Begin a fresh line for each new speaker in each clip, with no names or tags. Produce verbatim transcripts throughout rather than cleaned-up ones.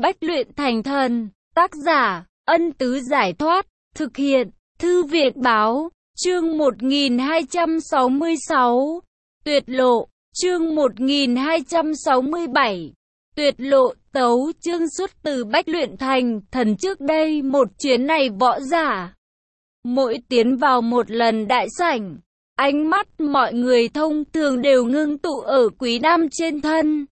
Bách luyện thành thần. Tác giả, Ân Tứ Giải Thoát. Thực hiện, Thư viện Báo. Chương một nghìn hai trăm sáu mươi sáu. Tuyệt lộ. Chương một nghìn hai trăm sáu mươi bảy. Tuyệt lộ. Tấu chương xuất từ Bách luyện thành thần. Trước đây một chuyến này võ giả mỗi tiến vào một lần đại sảnh, ánh mắt mọi người thông thường đều ngưng tụ ở Quý Nam trên thân.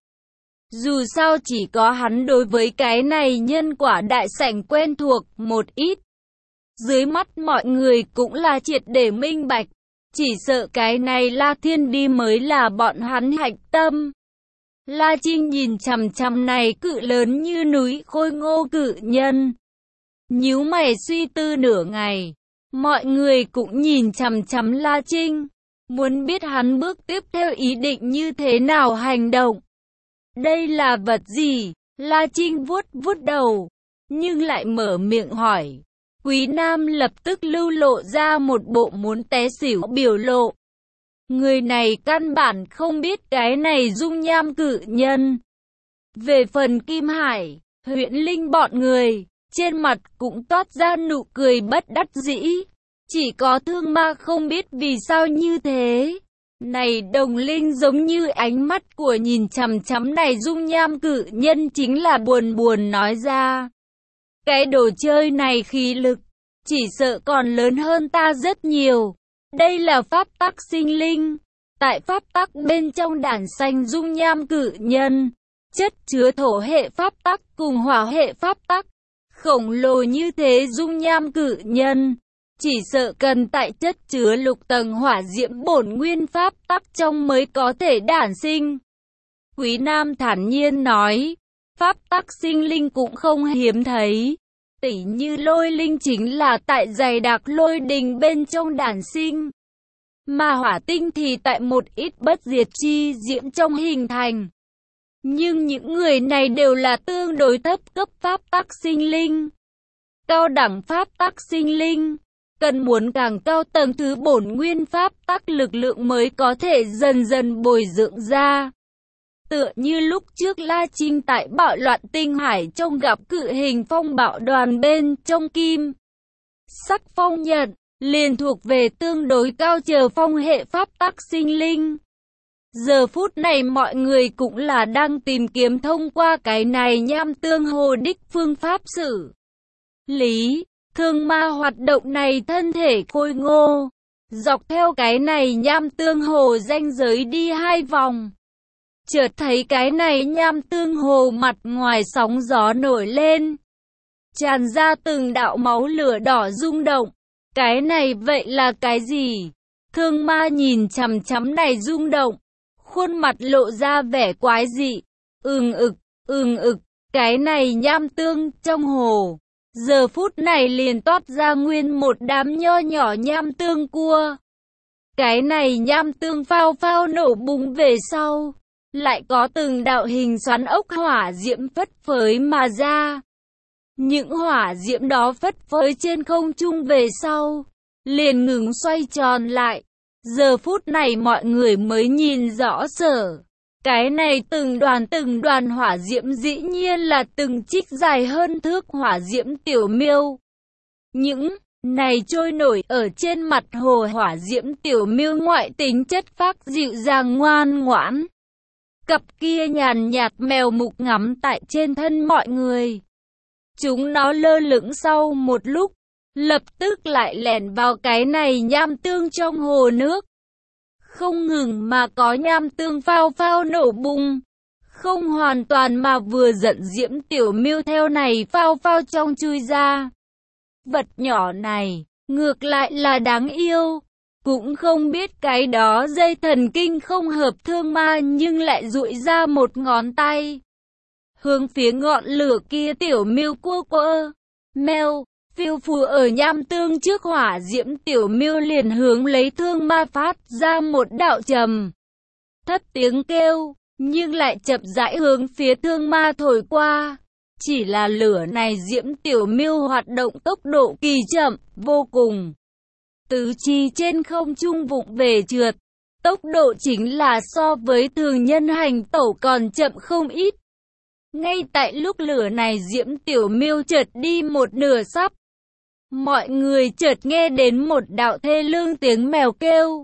Dù sao chỉ có hắn đối với cái này nhân quả đại sảnh quen thuộc một ít. Dưới mắt mọi người cũng là triệt để minh bạch, chỉ sợ cái này La Thiên đi mới là bọn hắn hạch tâm. La Trinh nhìn chằm chằm này cự lớn như núi khôi ngô cự nhân, nhíu mày suy tư nửa ngày. Mọi người cũng nhìn chằm chằm La Trinh, muốn biết hắn bước tiếp theo ý định như thế nào hành động. Đây là vật gì? La Trinh vuốt vuốt đầu, nhưng lại mở miệng hỏi. Quý Nam lập tức lưu lộ ra một bộ muốn té xỉu biểu lộ. Người này căn bản không biết cái này dung nham cự nhân. Về phần Kim Hải, Huyễn Linh bọn người, trên mặt cũng toát ra nụ cười bất đắc dĩ. Chỉ có Thương Ma không biết vì sao như thế. Này Đồng Linh giống như ánh mắt của nhìn chằm chằm này dung nham cự nhân chính là buồn buồn nói ra. Cái đồ chơi này khí lực, chỉ sợ còn lớn hơn ta rất nhiều. Đây là pháp tắc sinh linh. Tại pháp tắc bên trong đàn xanh dung nham cự nhân, chất chứa thổ hệ pháp tắc cùng hỏa hệ pháp tắc. Khổng lồ như thế dung nham cự nhân, chỉ sợ cần tại chất chứa lục tầng hỏa diễm bổn nguyên pháp tắc trong mới có thể đản sinh. Quý Nam thản nhiên nói, pháp tắc sinh linh cũng không hiếm thấy. Tỉ như lôi linh chính là tại dày đặc lôi đình bên trong đản sinh. Mà hỏa tinh thì tại một ít bất diệt chi diễm trong hình thành. Nhưng những người này đều là tương đối thấp cấp pháp tắc sinh linh. Cao đẳng pháp tắc sinh linh, cần muốn càng cao tầng thứ bổn nguyên pháp tắc lực lượng mới có thể dần dần bồi dưỡng ra. Tựa như lúc trước La Trinh tại bạo loạn tinh hải trong gặp cự hình phong bạo đoàn bên trong kim sắc phong nhận, liền thuộc về tương đối cao chờ phong hệ pháp tắc sinh linh. Giờ phút này mọi người cũng là đang tìm kiếm thông qua cái này nham tương hồ đích phương pháp xử lý. Thương Ma hoạt động này thân thể khôi ngô, dọc theo cái này nham tương hồ ranh giới đi hai vòng. Chợt thấy cái này nham tương hồ mặt ngoài sóng gió nổi lên, tràn ra từng đạo máu lửa đỏ rung động. Cái này vậy là cái gì? Thương Ma nhìn chằm chằm này rung động, khuôn mặt lộ ra vẻ quái dị. Ừm ực, ừm ực, cái này nham tương trong hồ, giờ phút này liền toát ra nguyên một đám nho nhỏ nham tương cua. Cái này nham tương phao phao nổ bùng về sau, lại có từng đạo hình xoắn ốc hỏa diễm phất phới mà ra. Những hỏa diễm đó phất phới trên không trung về sau, liền ngừng xoay tròn lại. Giờ phút này mọi người mới nhìn rõ sở. Cái này từng đoàn từng đoàn hỏa diễm dĩ nhiên là từng trích dài hơn thước hỏa diễm tiểu miêu. Những này trôi nổi ở trên mặt hồ hỏa diễm tiểu miêu ngoại tính chất phác dịu dàng ngoan ngoãn. Cặp kia nhàn nhạt mèo mục ngắm tại trên thân mọi người. Chúng nó lơ lửng sau một lúc, lập tức lại lẻn vào cái này nham tương trong hồ nước. Không ngừng mà có nham tương phao phao nổ bung. Không hoàn toàn mà vừa giận diễm tiểu miêu theo này phao phao trong chui ra. Vật nhỏ này, ngược lại là đáng yêu. Cũng không biết cái đó dây thần kinh không hợp Thương Ma nhưng lại dụi ra một ngón tay. Hướng phía ngọn lửa kia tiểu miêu cua quơ. Mèo, phiêu phù ở nham tương trước hỏa diễm tiểu miêu liền hướng lấy Thương Ma phát ra một đạo trầm thấp tiếng kêu, nhưng lại chậm rãi hướng phía Thương Ma thổi qua. Chỉ là lửa này diễm tiểu miêu hoạt động tốc độ kỳ chậm vô cùng. Tứ chi trên không trung vụng về trượt, tốc độ chính là so với thường nhân hành tẩu còn chậm không ít. Ngay tại lúc lửa này Diễm Tiểu Miêu chợt đi một nửa sắp, mọi người chợt nghe đến một đạo thê lương tiếng mèo kêu.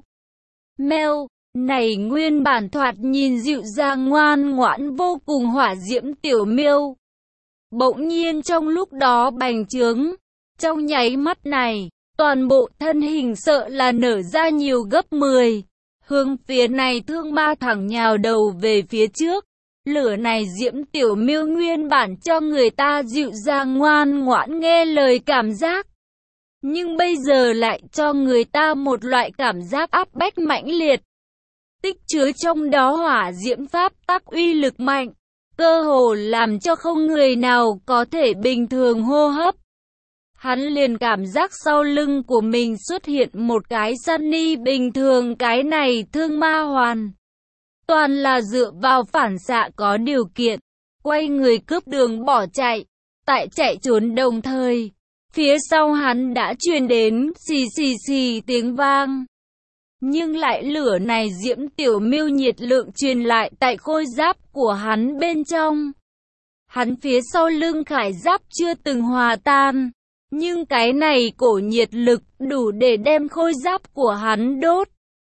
Mèo này nguyên bản thoạt nhìn dịu dàng ngoan ngoãn vô cùng Hỏa Diễm Tiểu Miêu, bỗng nhiên trong lúc đó bành trướng. Trong nháy mắt này, toàn bộ thân hình sợ là nở ra nhiều gấp mười, hướng phía này thương ma thẳng nhào đầu về phía trước. Lửa này Diễm Tiểu Miêu nguyên bản cho người ta dịu dàng ngoan ngoãn nghe lời cảm giác, nhưng bây giờ lại cho người ta một loại cảm giác áp bách mãnh liệt. Tích chứa trong đó hỏa diễm pháp tắc uy lực mạnh, cơ hồ làm cho không người nào có thể bình thường hô hấp. Hắn liền cảm giác sau lưng của mình xuất hiện một cái Sunny bình thường, cái này thương ma hoàn toàn là dựa vào phản xạ có điều kiện, quay người cướp đường bỏ chạy. Tại chạy trốn đồng thời, phía sau hắn đã truyền đến xì xì xì tiếng vang. Nhưng lại lửa này Diễm Tiểu Miêu nhiệt lượng truyền lại tại khôi giáp của hắn bên trong. Hắn phía sau lưng khải giáp chưa từng hòa tan, nhưng cái này cổ nhiệt lực đủ để đem khôi giáp của hắn đốt,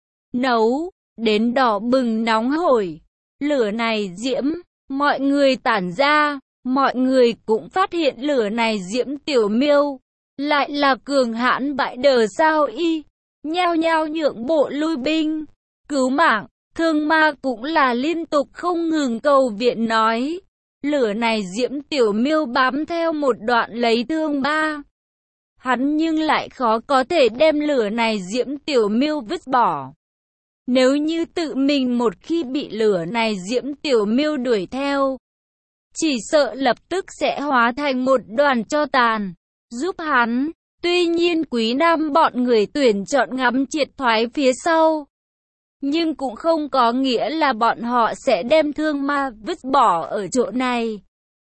nấu đến đỏ bừng nóng hổi. Lửa này diễm, mọi người tản ra, mọi người cũng phát hiện lửa này Diễm Tiểu Miêu lại là cường hãn bại đờ sao y, nhao nhao nhượng bộ lui binh, cứu mạng. Thương ma cũng là liên tục không ngừng cầu viện nói. Lửa này Diễm Tiểu Miêu bám theo một đoạn lấy thương ba, hắn nhưng lại khó có thể đem lửa này Diễm Tiểu Miêu vứt bỏ. Nếu như tự mình một khi bị lửa này Diễm Tiểu Miêu đuổi theo, chỉ sợ lập tức sẽ hóa thành một đoàn tro tàn, giúp hắn. Tuy nhiên Quý Nam bọn người tuyển chọn ngắm triệt thoái phía sau, nhưng cũng không có nghĩa là bọn họ sẽ đem thương ma vứt bỏ ở chỗ này.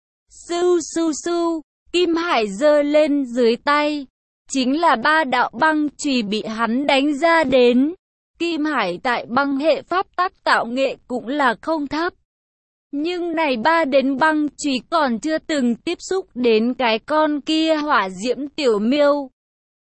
Su su su, Kim Hải giơ lên dưới tay, chính là ba đạo băng chùy bị hắn đánh ra đến. Kim Hải tại băng hệ pháp tắc tạo nghệ cũng là không thấp, nhưng này ba đến băng chùy còn chưa từng tiếp xúc đến cái con kia Hỏa Diễm Tiểu Miêu,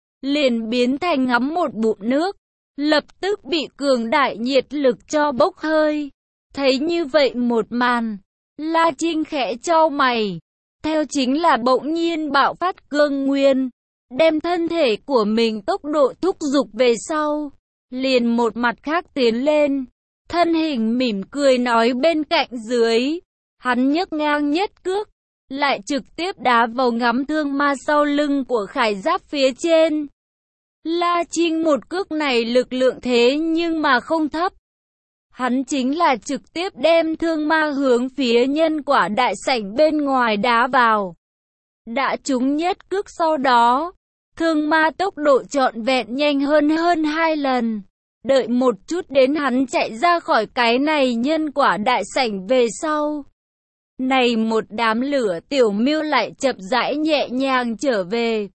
liền biến thành ngắm một bụng nước, lập tức bị cường đại nhiệt lực cho bốc hơi. Thấy như vậy một màn, La Trinh khẽ chau mày, theo chính là bỗng nhiên bạo phát cương nguyên, đem thân thể của mình tốc độ thúc giục về sau, liền một mặt khác tiến lên, thân hình mỉm cười nói bên cạnh dưới, hắn nhấc ngang nhất cước, lại trực tiếp đá vào ngắm thương ma sau lưng của khải giáp phía trên. La Trinh một cước này lực lượng thế nhưng mà không thấp, hắn chính là trực tiếp đem thương ma hướng phía nhân quả đại sảnh bên ngoài đá vào. Đã trúng nhất cước sau đó, thương ma tốc độ trọn vẹn nhanh hơn hơn hai lần. Đợi một chút đến hắn chạy ra khỏi cái này nhân quả đại sảnh về sau, này một đám lửa Tiểu Miêu lại chậm rãi nhẹ nhàng trở về.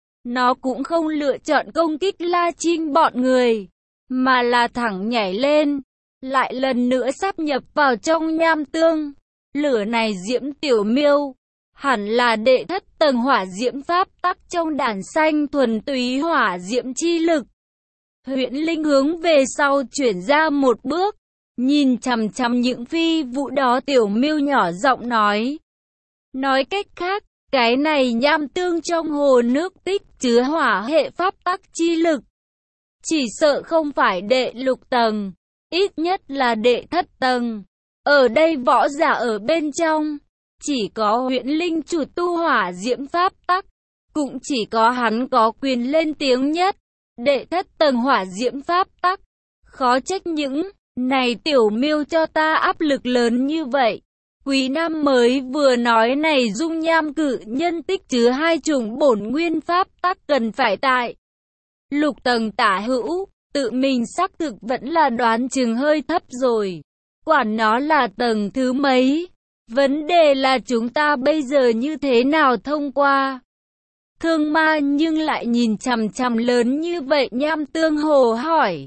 Nó cũng không lựa chọn công kích La Trinh bọn người, mà là thẳng nhảy lên, lại lần nữa sáp nhập vào trong nham tương. Lửa này Diễm Tiểu Miêu hẳn là đệ thất tầng hỏa diễm pháp tắc trong đàn xanh thuần túy hỏa diễm chi lực. Huyễn Linh hướng về sau chuyển ra một bước, nhìn chằm chằm những phi vụ đó. Tiểu Miêu nhỏ giọng nói. Nói cách khác, cái này nham tương trong hồ nước tích chứa hỏa hệ pháp tắc chi lực, chỉ sợ không phải đệ lục tầng, ít nhất là đệ thất tầng. Ở đây võ giả ở bên trong, chỉ có Huyễn Linh chủ tu hỏa diễm pháp tắc, cũng chỉ có hắn có quyền lên tiếng nhất. Đệ thất tầng hỏa diễm pháp tắc, khó trách những này Tiểu Miêu cho ta áp lực lớn như vậy. Quý Nam mới vừa nói này dung nham cự nhân tích chứa hai chủng bổn nguyên pháp tắc cần phải tại lục tầng tả hữu, tự mình xác thực vẫn là đoán chừng hơi thấp rồi. Quản nó là tầng thứ mấy, vấn đề là chúng ta bây giờ như thế nào thông qua. Thương ma nhưng lại nhìn chằm chằm lớn như vậy nham tương hồ hỏi.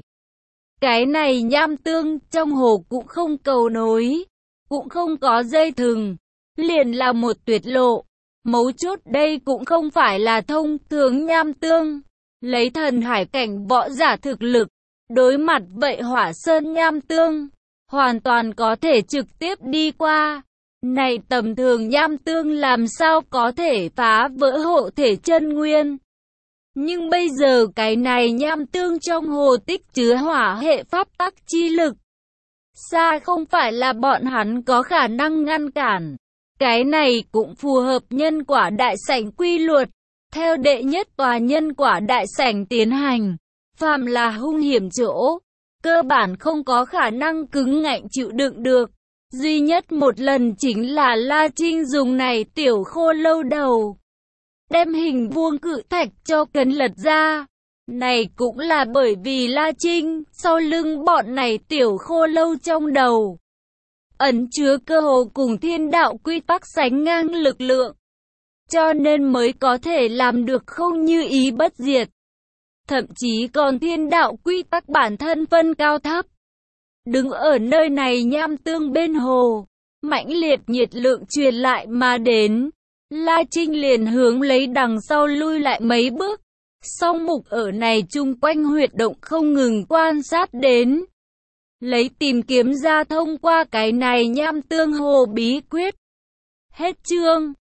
Cái này nham tương trong hồ cũng không cầu nối, cũng không có dây thừng, liền là một tuyệt lộ. Mấu chốt đây cũng không phải là thông thường nham tương. Lấy thần hải cảnh võ giả thực lực, đối mặt vậy hỏa sơn nham tương, hoàn toàn có thể trực tiếp đi qua. Này tầm thường nham tương làm sao có thể phá vỡ hộ thể chân nguyên. Nhưng bây giờ cái này nham tương trong hồ tích chứa hỏa hệ pháp tắc chi lực. Xa không phải là bọn hắn có khả năng ngăn cản. Cái này cũng phù hợp nhân quả đại sảnh quy luật. Theo đệ nhất tòa nhân quả đại sảnh tiến hành, phàm là hung hiểm chỗ, cơ bản không có khả năng cứng ngạnh chịu đựng được. Duy nhất một lần chính là La Trinh dùng này tiểu khô lâu đầu, đem hình vuông cự thạch cho cấn lật ra. Này cũng là bởi vì La Trinh, sau lưng bọn này tiểu khô lâu trong đầu, ẩn chứa cơ hồ cùng thiên đạo quy tắc sánh ngang lực lượng. Cho nên mới có thể làm được không như ý bất diệt. Thậm chí còn thiên đạo quy tắc bản thân phân cao thấp. Đứng ở nơi này nham tương bên hồ, mãnh liệt nhiệt lượng truyền lại mà đến. La Trinh liền hướng lấy đằng sau lui lại mấy bước. Song mục ở này chung quanh huyệt động không ngừng quan sát đến. Lấy tìm kiếm ra thông qua cái này nham tương hồ bí quyết. Hết chương.